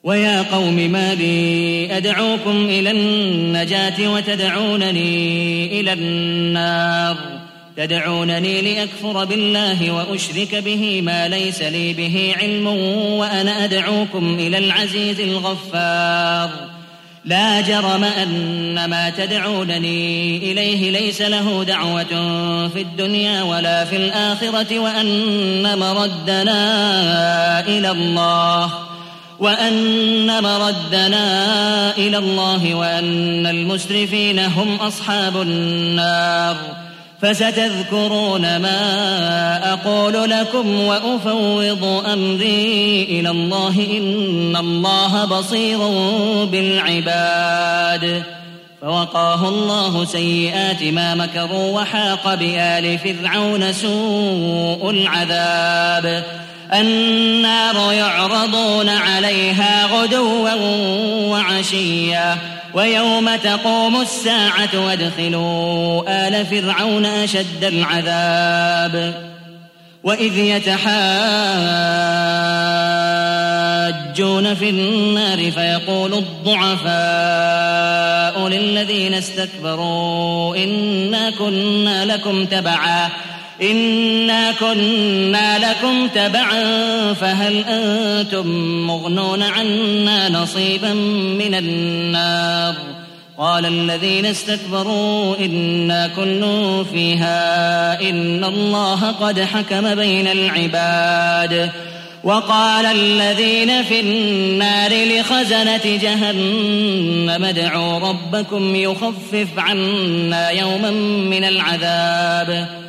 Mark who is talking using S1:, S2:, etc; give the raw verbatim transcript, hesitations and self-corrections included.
S1: ويا قوم ما لي أدعوكم إلى النجاة وتدعونني إلى النار تدعونني لأكفر بالله وأشرك به ما ليس لي به علم وأنا أدعوكم إلى العزيز الغفار لا جرم أن ما تدعونني إليه ليس له دعوة في الدنيا ولا في الآخرة وأن مردنا إلى الله وأن مردنا إلى الله وأن المسرفين هم أصحاب النار فستذكرون ما أقول لكم وأفوض أمري إلى الله إن الله بصير بالعباد. فوقاه الله سيئات ما مكروا وحاق بآل فرعون سوء العذاب. النار يعرضون عليها غدوا وعشيا ويوم تقوم الساعة وادخلوا آل فرعون أشد العذاب. وإذ يتحاجون في النار فيقول الضعفاء للذين استكبروا إنا كنا لكم تبعا إنا كنا لكم تبعا فهل أنتم مغنون عنا نصيبا من النار قال الذين استكبروا إنا كل فيها إن الله قد حكم بين العباد. وقال الذين في النار لخزنة جهنم ادعوا ربكم يخفف عنا يوما من العذاب